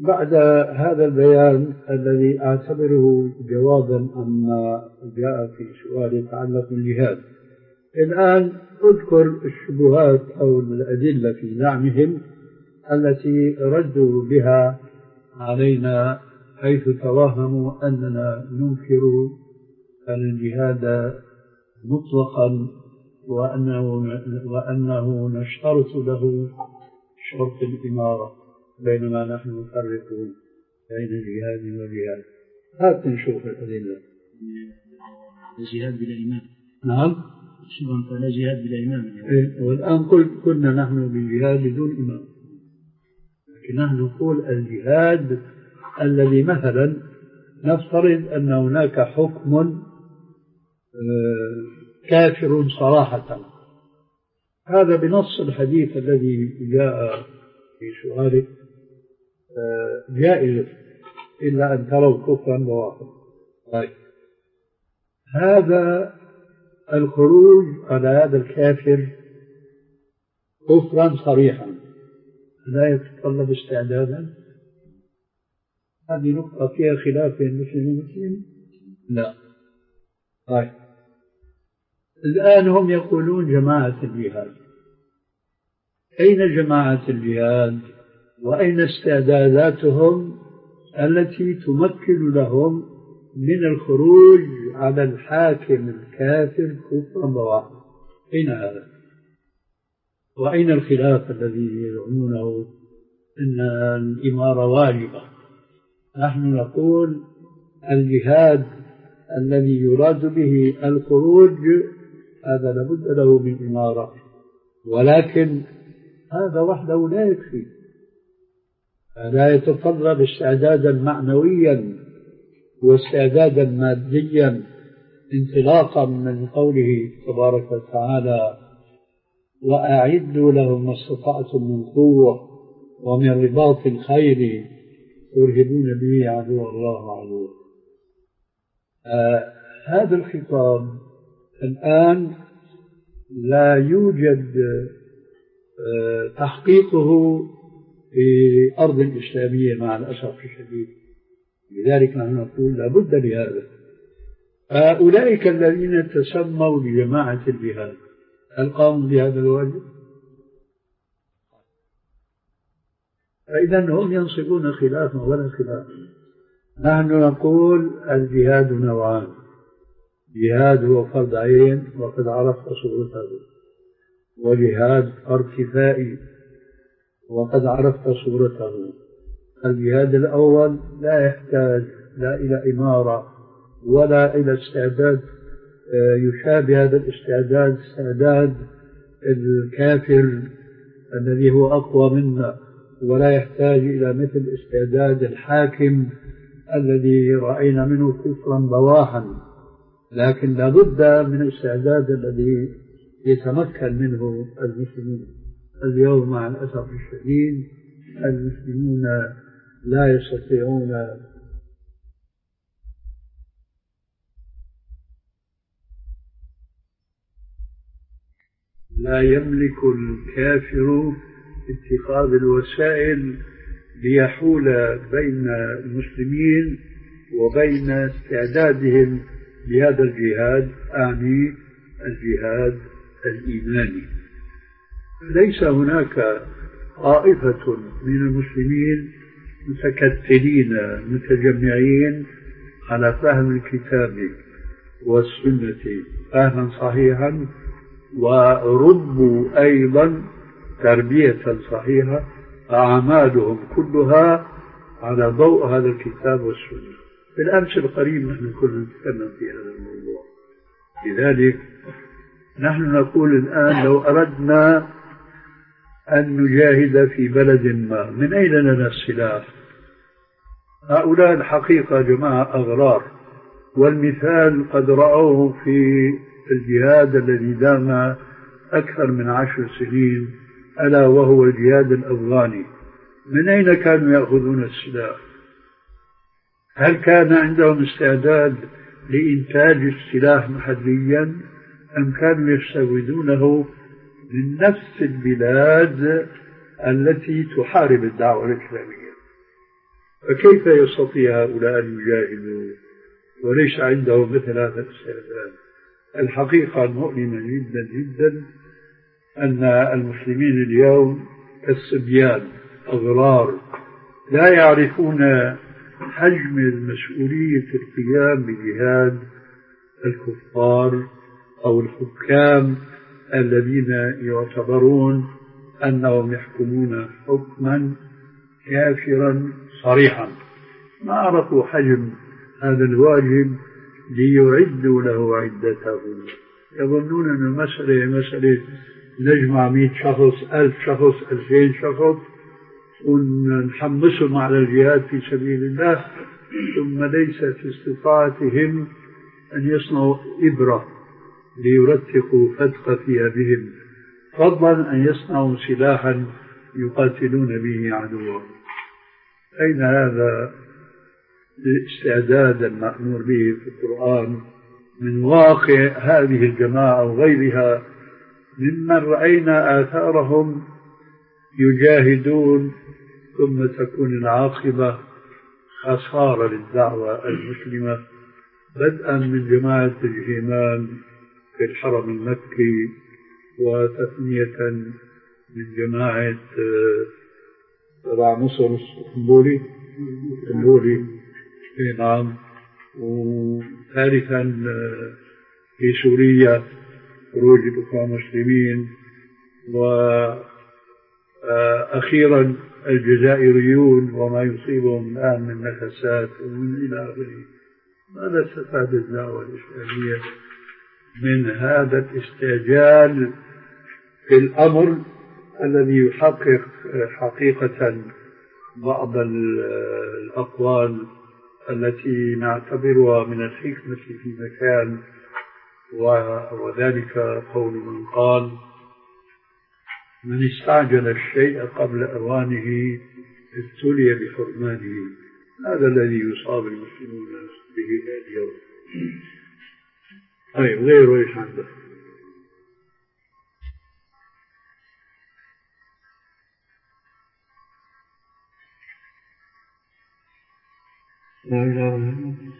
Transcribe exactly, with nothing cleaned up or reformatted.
بعد هذا البيان الذي أعتبره جوابا عما جاء في سؤال يتعلق بالجهاد، الآن أذكر الشبهات أو الأدلة في زعمهم التي ردوا بها علينا، حيث توهموا أننا ننكر الجهاد مطلقا وأنه, وأنه نشترط له شرط الإمارة، بينما نحن نفرق بين الجهاد والجهاد. هات نشوف الأدلة. الجهاد بلا إمام. نعم. شبه فلا جهاد بلا إمام. إيه، والآن قل كنا نحن بالجهاد بدون إمام، لكن نحن نقول الجهاد الذي مثلا نفترض أن هناك حكم كافر صراحة، هذا بنص الحديث الذي جاء في سؤالك جائز إلا أن تروا كفرا بواحد. طيب، هذا الخروج على هذا الكافر كفرا صريحا لا يتطلب استعدادا؟ هذه نقطة فيها خلاف بين المسلم والمسلم؟ لا. طيب، الآن هم يقولون جماعة الجهاد، أين جماعة الجهاد وأين استعداداتهم التي تمكن لهم من الخروج على الحاكم الكافر كفرا بواحد؟ أين هذا؟ وأين الخلاف الذي يزعمونه أن الإمارة واجبة؟ نحن نقول الجهاد الذي يراد به الخروج هذا لابد له من إمارة، ولكن هذا وحده لا يكفي، لا يتطلب استعدادا معنويا واستعدادا ماديا، انطلاقا من قوله تبارك وتعالى وأعدوا لهم ما استطعتم من قوة ومن رباط الخيل ترهبون به عدو الله وعدوه. آه هذا الخطاب الآن لا يوجد آه تحقيقه في أرض الإسلامية مع الأسف الشديد، لذلك نحن نقول لابد لهذا. أولئك الذين تسموا بجماعة الجهاد هل قاموا بهذا الواجب؟ فإذا هم ينصبون خلافا ولا خلاف. نحن نقول الجهاد نوعان، جهاد هو فرض عين وقد عرفت صورته، وجهاد فرض كفائي وقد عرفت صورته. الجهاد الأول لا يحتاج لا إلى إمارة ولا إلى استعداد يشابه هذا الاستعداد استعداد الكافر الذي هو أقوى منا، ولا يحتاج إلى مثل استعداد الحاكم الذي رأينا منه كفرا بواحا، لكن لابد من الاستعداد الذي يتمكن منه المسلمون. اليوم مع الأسف الشديد المسلمون لا يستطيعون لا يملك الكافر اتخاذ الوسائل ليحول بين المسلمين وبين استعدادهم لهذا الجهاد، أعني الجهاد الإيماني. ليس هناك طائفة من المسلمين متكتلين متجمعين على فهم الكتاب والسنة فهما صحيحا، وربوا أيضا تربية صحيحة، أعمالهم كلها على ضوء هذا الكتاب والسنة. في الأمس القريب نحن كنا نتكلم في هذا الموضوع. لذلك نحن نقول الآن لو أردنا أن نجاهد في بلد ما، من أين لنا السلاح؟ هؤلاء الحقيقة جماعة أغرار، والمثال قد رأوه في الجهاد الذي دام أكثر من عشر سنين، ألا وهو الجهاد الأفغاني. من أين كانوا يأخذون السلاح؟ هل كان عندهم استعداد لإنتاج السلاح محليا، أم كانوا يستوردونه من نفس البلاد التي تحارب الدعوة الإسلامية؟ فكيف يستطيع هؤلاء أن يجاهدوا وليس عندهم مثل هذا الاستعداد؟ الحقيقة المؤلمة جدا جدا أن المسلمين اليوم كالصبيان أغرار لا يعرفون حجم المسؤولية في القيام بجهاد الكفار أو الحكام الذين يعتبرون أنهم يحكمون حكما كافرا صريحا، ما عرفوا حجم هذا الواجب ليعدوا له عدته. يظنون أن المسألة مسألة نجمع مئة شخص، ألف شخص، ألفين شخص ونحمسهم على الجهاد في سبيل الله، ثم ليس في استطاعتهم أن يصنعوا إبرة ليرتقوا فتق ثيابهم، فضلا أن يصنعوا سلاحا يقاتلون به عدوهم. أين هذا الاستعداد المأمور به في القرآن من واقع هذه الجماعة وغيرها ممن رأينا آثارهم يجاهدون ثم تكون العاقبة خسارة للدعوة المسلمة، بدءا من جماعة الجهيمان في الحرم المكي، وتثنية من جماعة تبع مصر الاسطنبولي الاسطنبولي نعم، وثالثا في سوريا خروج الأخوة المسلمين، وأخيرا الجزائريون وما يصيبهم الآن من نكسات ومن إلى آخره. ماذا استفاد الدعوة الإسلامية من هذا الاستعجال في الأمر الذي يحقق حقيقة بعض الأقوال التي نعتبرها من الحكمة في مكان، وذلك قول من قال: من استعجل الشيء قبل أوانه ابتلي بحرمانه. هذا الذي يصاب المسلمون به اليوم. طيب غيره ايش عنده؟ لا إله إلا الله.